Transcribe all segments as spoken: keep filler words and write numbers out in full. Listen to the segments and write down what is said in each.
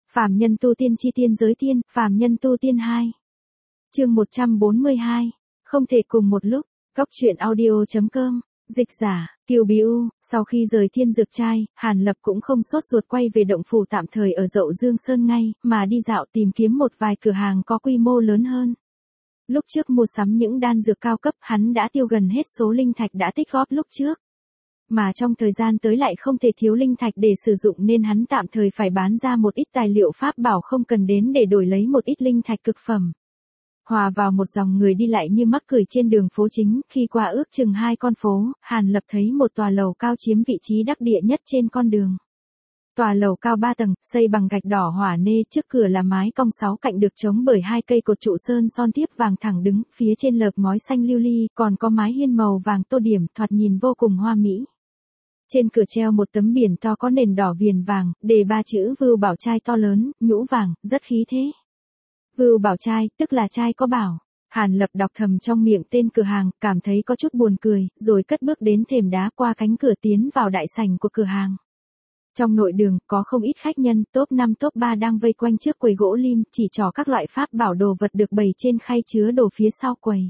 Phàm nhân tu tiên chi tiên giới tiên, phàm nhân tu tiên hai. Chương một trăm bốn mươi hai. Không thể cùng một lúc. Góc truyện audio chấm com. Dịch giả, Kiều Bí U. Sau khi rời Thiên Dược Trai, Hàn Lập cũng không sốt ruột quay về động phủ tạm thời ở Dậu Dương Sơn ngay, mà đi dạo tìm kiếm một vài cửa hàng có quy mô lớn hơn. Lúc trước mua sắm những đan dược cao cấp, hắn đã tiêu gần hết số linh thạch đã tích góp lúc trước. Mà trong thời gian tới lại không thể thiếu linh thạch để sử dụng nên hắn tạm thời phải bán ra một ít tài liệu pháp bảo không cần đến để đổi lấy một ít linh thạch cực phẩm. Hòa vào một dòng người đi lại như mắc cười trên đường phố chính, khi qua ước chừng hai con phố, Hàn Lập thấy một tòa lầu cao chiếm vị trí đắc địa nhất trên con đường. Tòa lầu cao ba tầng, xây bằng gạch đỏ hỏa nê, trước cửa là mái cong sáu cạnh được chống bởi hai cây cột trụ sơn son tiếp vàng thẳng đứng, phía trên lợp ngói xanh lưu ly, còn có mái hiên màu vàng tô điểm, thoạt nhìn vô cùng hoa mỹ. Trên cửa treo một tấm biển to có nền đỏ viền vàng, đề ba chữ Vưu Bảo Trai to lớn, nhũ vàng, rất khí thế. Vưu Bảo Trai, tức là trai có bảo. Hàn Lập đọc thầm trong miệng tên cửa hàng, cảm thấy có chút buồn cười, rồi cất bước đến thềm đá qua cánh cửa tiến vào đại sảnh của cửa hàng. Trong nội đường, có không ít khách nhân, top năm top ba đang vây quanh trước quầy gỗ lim, chỉ trỏ các loại pháp bảo đồ vật được bày trên khay chứa đồ phía sau quầy.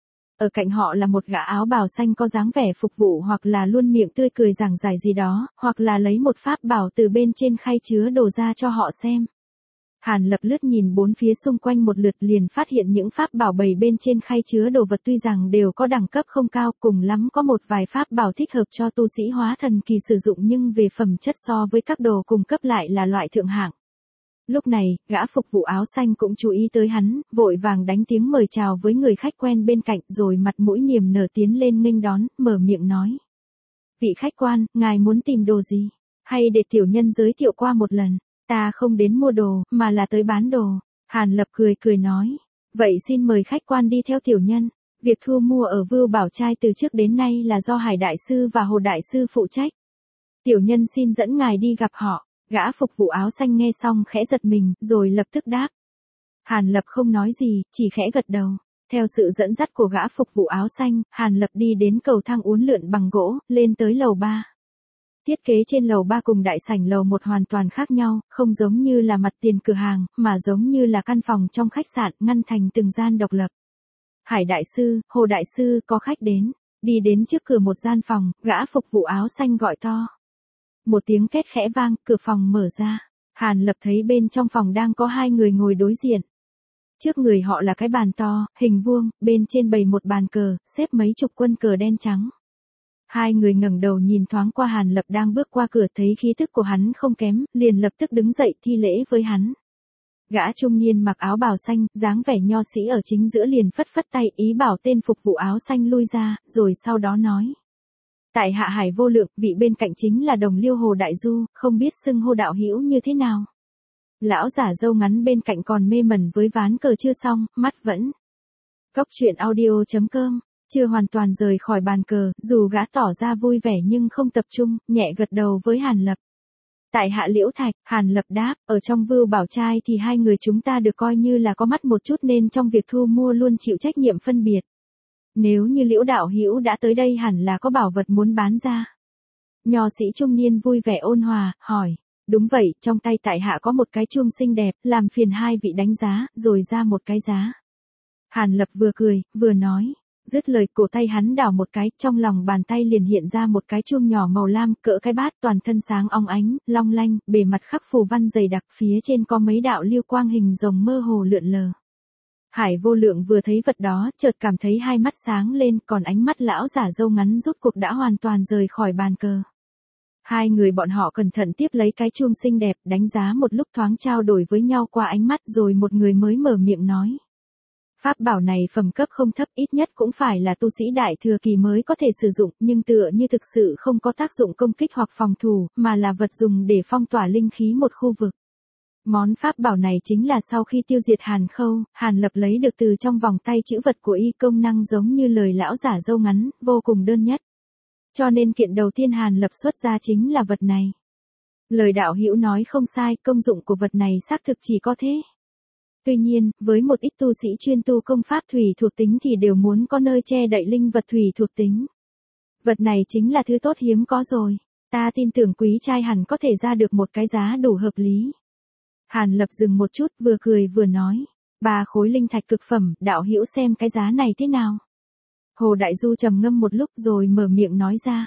Ở cạnh họ là một gã áo bào xanh có dáng vẻ phục vụ hoặc là luôn miệng tươi cười giảng giải gì đó, hoặc là lấy một pháp bảo từ bên trên khay chứa đồ ra cho họ xem. Hàn Lập lướt nhìn bốn phía xung quanh một lượt liền phát hiện những pháp bảo bày bên trên khay chứa đồ vật tuy rằng đều có đẳng cấp không cao, cùng lắm có một vài pháp bảo thích hợp cho tu sĩ hóa thần kỳ sử dụng nhưng về phẩm chất so với các đồ cùng cấp lại là loại thượng hạng. Lúc này, gã phục vụ áo xanh cũng chú ý tới hắn, vội vàng đánh tiếng mời chào với người khách quen bên cạnh rồi mặt mũi niềm nở tiến lên nghênh đón, mở miệng nói. Vị khách quan, ngài muốn tìm đồ gì? Hay để tiểu nhân giới thiệu qua một lần? Ta không đến mua đồ, mà là tới bán đồ. Hàn Lập cười cười nói. Vậy xin mời khách quan đi theo tiểu nhân. Việc thu mua ở Vưu Bảo Trai từ trước đến nay là do Hải Đại Sư và Hồ Đại Sư phụ trách. Tiểu nhân xin dẫn ngài đi gặp họ. Gã phục vụ áo xanh nghe xong khẽ giật mình, rồi lập tức đáp. Hàn Lập không nói gì, chỉ khẽ gật đầu. Theo sự dẫn dắt của gã phục vụ áo xanh, Hàn Lập đi đến cầu thang uốn lượn bằng gỗ, lên tới lầu ba. Thiết kế trên lầu ba cùng đại sảnh lầu một hoàn toàn khác nhau, không giống như là mặt tiền cửa hàng, mà giống như là căn phòng trong khách sạn, ngăn thành từng gian độc lập. Hải Đại Sư, Hồ Đại Sư, có khách đến. Đi đến trước cửa một gian phòng, gã phục vụ áo xanh gọi to. Một tiếng két khẽ vang, cửa phòng mở ra. Hàn Lập thấy bên trong phòng đang có hai người ngồi đối diện. Trước người họ là cái bàn to, hình vuông, bên trên bày một bàn cờ, xếp mấy chục quân cờ đen trắng. Hai người ngẩng đầu nhìn thoáng qua Hàn Lập đang bước qua cửa, thấy khí thức của hắn không kém, liền lập tức đứng dậy thi lễ với hắn. Gã trung niên mặc áo bào xanh, dáng vẻ nho sĩ ở chính giữa liền phất phất tay ý bảo tên phục vụ áo xanh lui ra, rồi sau đó nói. Tại hạ Hải Vô Lượng, vị bên cạnh chính là đồng liêu Hồ Đại Du, không biết xưng hô đạo hữu như thế nào. Lão giả râu ngắn bên cạnh còn mê mẩn với ván cờ chưa xong, mắt vẫn. Góc truyện audio chấm com. Chưa hoàn toàn rời khỏi bàn cờ, dù gã tỏ ra vui vẻ nhưng không tập trung, nhẹ gật đầu với Hàn Lập. Tại hạ Liễu Thạch, Hàn Lập đáp, ở trong Vưu Bảo Trai thì hai người chúng ta được coi như là có mắt một chút nên trong việc thu mua luôn chịu trách nhiệm phân biệt. Nếu như Liễu đạo hữu đã tới đây hẳn là có bảo vật muốn bán ra. Nho sĩ trung niên vui vẻ ôn hòa, hỏi. Đúng vậy, trong tay tại hạ có một cái chuông xinh đẹp, làm phiền hai vị đánh giá, rồi ra một cái giá. Hàn Lập vừa cười, vừa nói. Dứt lời cổ tay hắn đảo một cái, trong lòng bàn tay liền hiện ra một cái chuông nhỏ màu lam, cỡ cái bát, toàn thân sáng óng ánh, long lanh, bề mặt khắc phù văn dày đặc, phía trên có mấy đạo lưu quang hình rồng mơ hồ lượn lờ. Hải Vô Lượng vừa thấy vật đó, chợt cảm thấy hai mắt sáng lên, còn ánh mắt lão giả râu ngắn rút cuộc đã hoàn toàn rời khỏi bàn cờ. Hai người bọn họ cẩn thận tiếp lấy cái chuông xinh đẹp, đánh giá một lúc thoáng trao đổi với nhau qua ánh mắt, rồi một người mới mở miệng nói. Pháp bảo này phẩm cấp không thấp, ít nhất cũng phải là tu sĩ đại thừa kỳ mới có thể sử dụng, nhưng tựa như thực sự không có tác dụng công kích hoặc phòng thủ, mà là vật dùng để phong tỏa linh khí một khu vực. Món pháp bảo này chính là sau khi tiêu diệt Hàn Khâu, Hàn Lập lấy được từ trong vòng tay chữ vật của y, công năng giống như lời lão giả râu ngắn, vô cùng đơn nhất. Cho nên kiện đầu tiên Hàn Lập xuất ra chính là vật này. Lời đạo hữu nói không sai, công dụng của vật này xác thực chỉ có thế. Tuy nhiên, với một ít tu sĩ chuyên tu công pháp thủy thuộc tính thì đều muốn có nơi che đậy linh vật thủy thuộc tính. Vật này chính là thứ tốt hiếm có rồi. Ta tin tưởng quý trai hẳn có thể ra được một cái giá đủ hợp lý. Hàn Lập dừng một chút vừa cười vừa nói. Ba khối linh thạch cực phẩm, đạo hữu xem cái giá này thế nào. Hồ Đại Du trầm ngâm một lúc rồi mở miệng nói ra.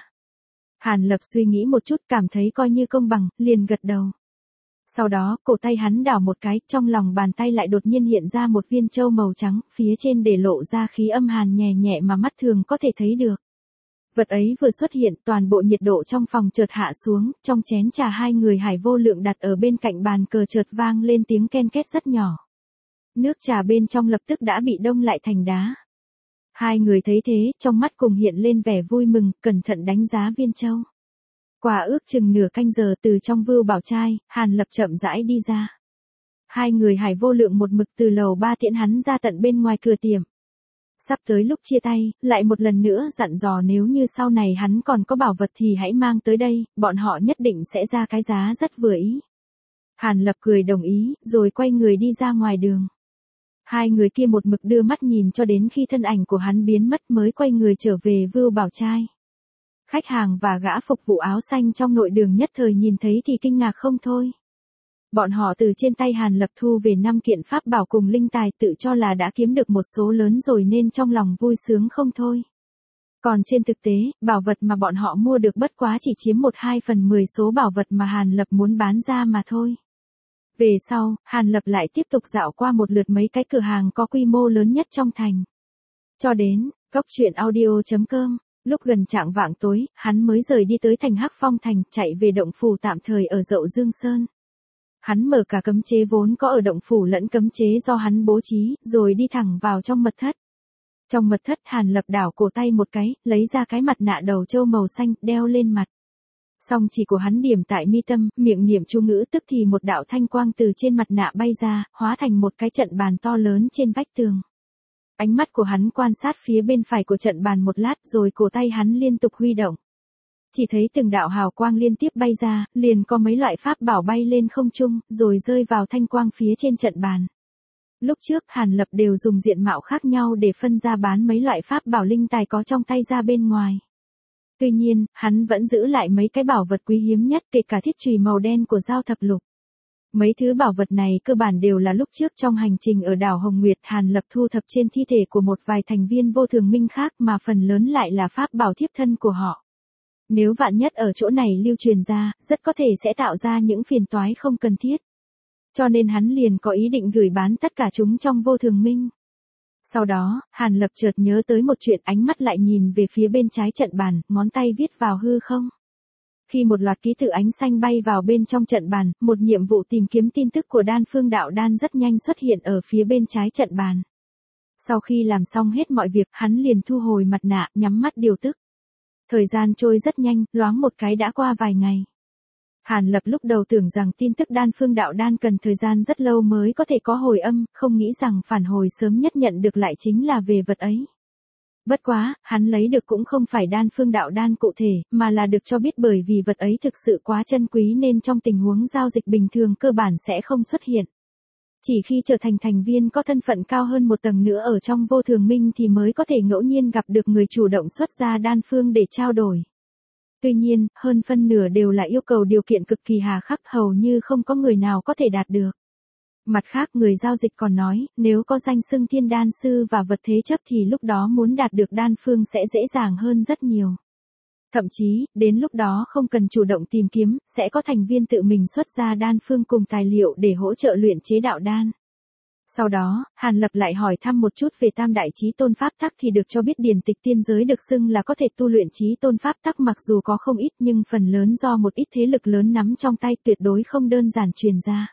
Hàn Lập suy nghĩ một chút cảm thấy coi như công bằng, liền gật đầu. Sau đó, cổ tay hắn đảo một cái, trong lòng bàn tay lại đột nhiên hiện ra một viên châu màu trắng, phía trên để lộ ra khí âm hàn nhẹ nhẹ mà mắt thường có thể thấy được. Vật ấy vừa xuất hiện, toàn bộ nhiệt độ trong phòng chợt hạ xuống, trong chén trà hai người Hải Vô Lượng đặt ở bên cạnh bàn cờ chợt vang lên tiếng ken két rất nhỏ. Nước trà bên trong lập tức đã bị đông lại thành đá. Hai người thấy thế, trong mắt cùng hiện lên vẻ vui mừng, cẩn thận đánh giá viên châu. Qua ước chừng nửa canh giờ từ trong Vưu Bảo Trai, Hàn Lập chậm rãi đi ra. Hai người Hải Vô Lượng một mực từ lầu ba tiễn hắn ra tận bên ngoài cửa tiệm. Sắp tới lúc chia tay, lại một lần nữa dặn dò nếu như sau này hắn còn có bảo vật thì hãy mang tới đây, bọn họ nhất định sẽ ra cái giá rất vừa ý. Hàn Lập cười đồng ý, rồi quay người đi ra ngoài đường. Hai người kia một mực đưa mắt nhìn cho đến khi thân ảnh của hắn biến mất mới quay người trở về Vưu Bảo Trai. Khách hàng và gã phục vụ áo xanh trong nội đường nhất thời nhìn thấy thì kinh ngạc không thôi. Bọn họ từ trên tay Hàn Lập thu về năm kiện pháp bảo cùng linh tài tự cho là đã kiếm được một số lớn rồi nên trong lòng vui sướng không thôi. Còn trên thực tế, bảo vật mà bọn họ mua được bất quá chỉ chiếm một hai phần mười số bảo vật mà Hàn Lập muốn bán ra mà thôi. Về sau, Hàn Lập lại tiếp tục dạo qua một lượt mấy cái cửa hàng có quy mô lớn nhất trong thành. Cho đến, cốc truyện audio chấm com, lúc gần chạng vạng tối, hắn mới rời đi tới thành Hắc Phong Thành, chạy về động phủ tạm thời ở Dậu Dương Sơn. Hắn mở cả cấm chế vốn có ở động phủ lẫn cấm chế do hắn bố trí, rồi đi thẳng vào trong mật thất. Trong mật thất Hàn Lập đảo cổ tay một cái, lấy ra cái mặt nạ đầu trâu màu xanh, đeo lên mặt. Song chỉ của hắn điểm tại mi tâm, miệng niệm chú ngữ tức thì một đạo thanh quang từ trên mặt nạ bay ra, hóa thành một cái trận bàn to lớn trên vách tường. Ánh mắt của hắn quan sát phía bên phải của trận bàn một lát rồi cổ tay hắn liên tục huy động. Chỉ thấy từng đạo hào quang liên tiếp bay ra, liền có mấy loại pháp bảo bay lên không trung, rồi rơi vào thanh quang phía trên trận bàn. Lúc trước Hàn Lập đều dùng diện mạo khác nhau để phân ra bán mấy loại pháp bảo linh tài có trong tay ra bên ngoài. Tuy nhiên, hắn vẫn giữ lại mấy cái bảo vật quý hiếm nhất kể cả thiết chùy màu đen của Giao Thập Lục. Mấy thứ bảo vật này cơ bản đều là lúc trước trong hành trình ở đảo Hồng Nguyệt Hàn Lập thu thập trên thi thể của một vài thành viên vô thường minh khác mà phần lớn lại là pháp bảo thiếp thân của họ. Nếu vạn nhất ở chỗ này lưu truyền ra, rất có thể sẽ tạo ra những phiền toái không cần thiết. Cho nên hắn liền có ý định gửi bán tất cả chúng trong vô thường minh. Sau đó, Hàn Lập chợt nhớ tới một chuyện, ánh mắt lại nhìn về phía bên trái trận bàn, ngón tay viết vào hư không. Khi một loạt ký tự ánh xanh bay vào bên trong trận bàn, một nhiệm vụ tìm kiếm tin tức của Đan Phương Đạo Đan rất nhanh xuất hiện ở phía bên trái trận bàn. Sau khi làm xong hết mọi việc, hắn liền thu hồi mặt nạ, nhắm mắt điều tức. Thời gian trôi rất nhanh, loáng một cái đã qua vài ngày. Hàn Lập lúc đầu tưởng rằng tin tức Đan Phương Đạo Đan cần thời gian rất lâu mới có thể có hồi âm, không nghĩ rằng phản hồi sớm nhất nhận được lại chính là về vật ấy. Bất quá, hắn lấy được cũng không phải Đan Phương Đạo Đan cụ thể, mà là được cho biết bởi vì vật ấy thực sự quá chân quý nên trong tình huống giao dịch bình thường cơ bản sẽ không xuất hiện. Chỉ khi trở thành thành viên có thân phận cao hơn một tầng nữa ở trong vô thường minh thì mới có thể ngẫu nhiên gặp được người chủ động xuất ra đan phương để trao đổi. Tuy nhiên, hơn phân nửa đều là yêu cầu điều kiện cực kỳ hà khắc, hầu như không có người nào có thể đạt được. Mặt khác người giao dịch còn nói, nếu có danh xưng thiên đan sư và vật thế chấp thì lúc đó muốn đạt được đan phương sẽ dễ dàng hơn rất nhiều. Thậm chí, đến lúc đó không cần chủ động tìm kiếm, sẽ có thành viên tự mình xuất ra đan phương cùng tài liệu để hỗ trợ luyện chế đạo đan. Sau đó, Hàn Lập lại hỏi thăm một chút về tam đại chí tôn pháp tắc thì được cho biết điển tịch tiên giới được xưng là có thể tu luyện chí tôn pháp tắc mặc dù có không ít nhưng phần lớn do một ít thế lực lớn nắm trong tay tuyệt đối không đơn giản truyền ra.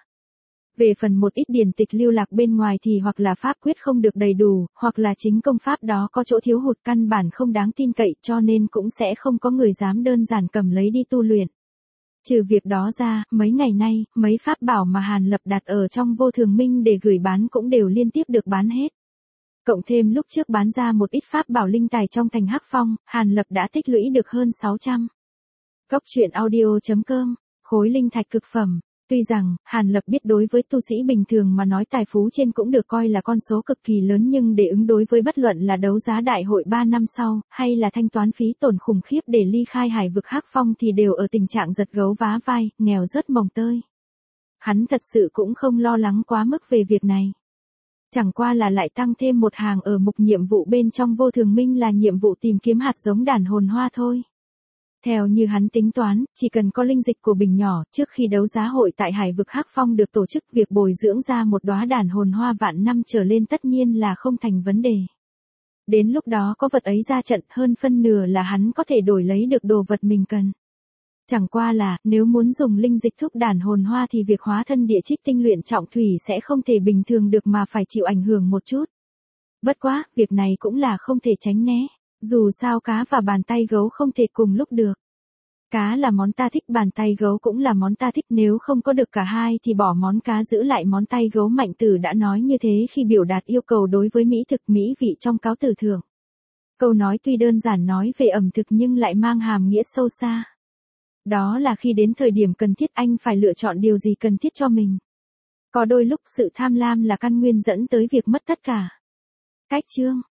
Về phần một ít điển tịch lưu lạc bên ngoài thì hoặc là pháp quyết không được đầy đủ, hoặc là chính công pháp đó có chỗ thiếu hụt căn bản không đáng tin cậy cho nên cũng sẽ không có người dám đơn giản cầm lấy đi tu luyện. Trừ việc đó ra, mấy ngày nay, mấy pháp bảo mà Hàn Lập đặt ở trong vô thường minh để gửi bán cũng đều liên tiếp được bán hết. Cộng thêm lúc trước bán ra một ít pháp bảo linh tài trong thành Hắc Phong, Hàn Lập đã tích lũy được hơn sáu trăm. Cốc truyện audio chấm com, khối linh thạch cực phẩm. Tuy rằng, Hàn Lập biết đối với tu sĩ bình thường mà nói tài phú trên cũng được coi là con số cực kỳ lớn nhưng để ứng đối với bất luận là đấu giá đại hội ba năm sau, hay là thanh toán phí tổn khủng khiếp để ly khai hải vực Hắc Phong thì đều ở tình trạng giật gấu vá vai, nghèo rớt mồng tơi. Hắn thật sự cũng không lo lắng quá mức về việc này. Chẳng qua là lại tăng thêm một hàng ở mục nhiệm vụ bên trong vô thường minh là nhiệm vụ tìm kiếm hạt giống đàn hồn hoa thôi. Theo như hắn tính toán, chỉ cần có linh dịch của bình nhỏ, trước khi đấu giá hội tại Hải vực Hắc Phong được tổ chức, việc bồi dưỡng ra một đóa đàn hồn hoa vạn năm trở lên tất nhiên là không thành vấn đề. Đến lúc đó có vật ấy ra trận, hơn phân nửa là hắn có thể đổi lấy được đồ vật mình cần. Chẳng qua là, nếu muốn dùng linh dịch thúc đàn hồn hoa thì việc hóa thân địa trích tinh luyện trọng thủy sẽ không thể bình thường được mà phải chịu ảnh hưởng một chút. Bất quá, việc này cũng là không thể tránh né. Dù sao cá và bàn tay gấu không thể cùng lúc được. Cá là món ta thích, bàn tay gấu cũng là món ta thích, nếu không có được cả hai thì bỏ món cá giữ lại món tay gấu. Mạnh Tử đã nói như thế khi biểu đạt yêu cầu đối với mỹ thực mỹ vị trong cáo tử thưởng. Câu nói tuy đơn giản nói về ẩm thực nhưng lại mang hàm nghĩa sâu xa. Đó là khi đến thời điểm cần thiết anh phải lựa chọn điều gì cần thiết cho mình. Có đôi lúc sự tham lam là căn nguyên dẫn tới việc mất tất cả. Cách chương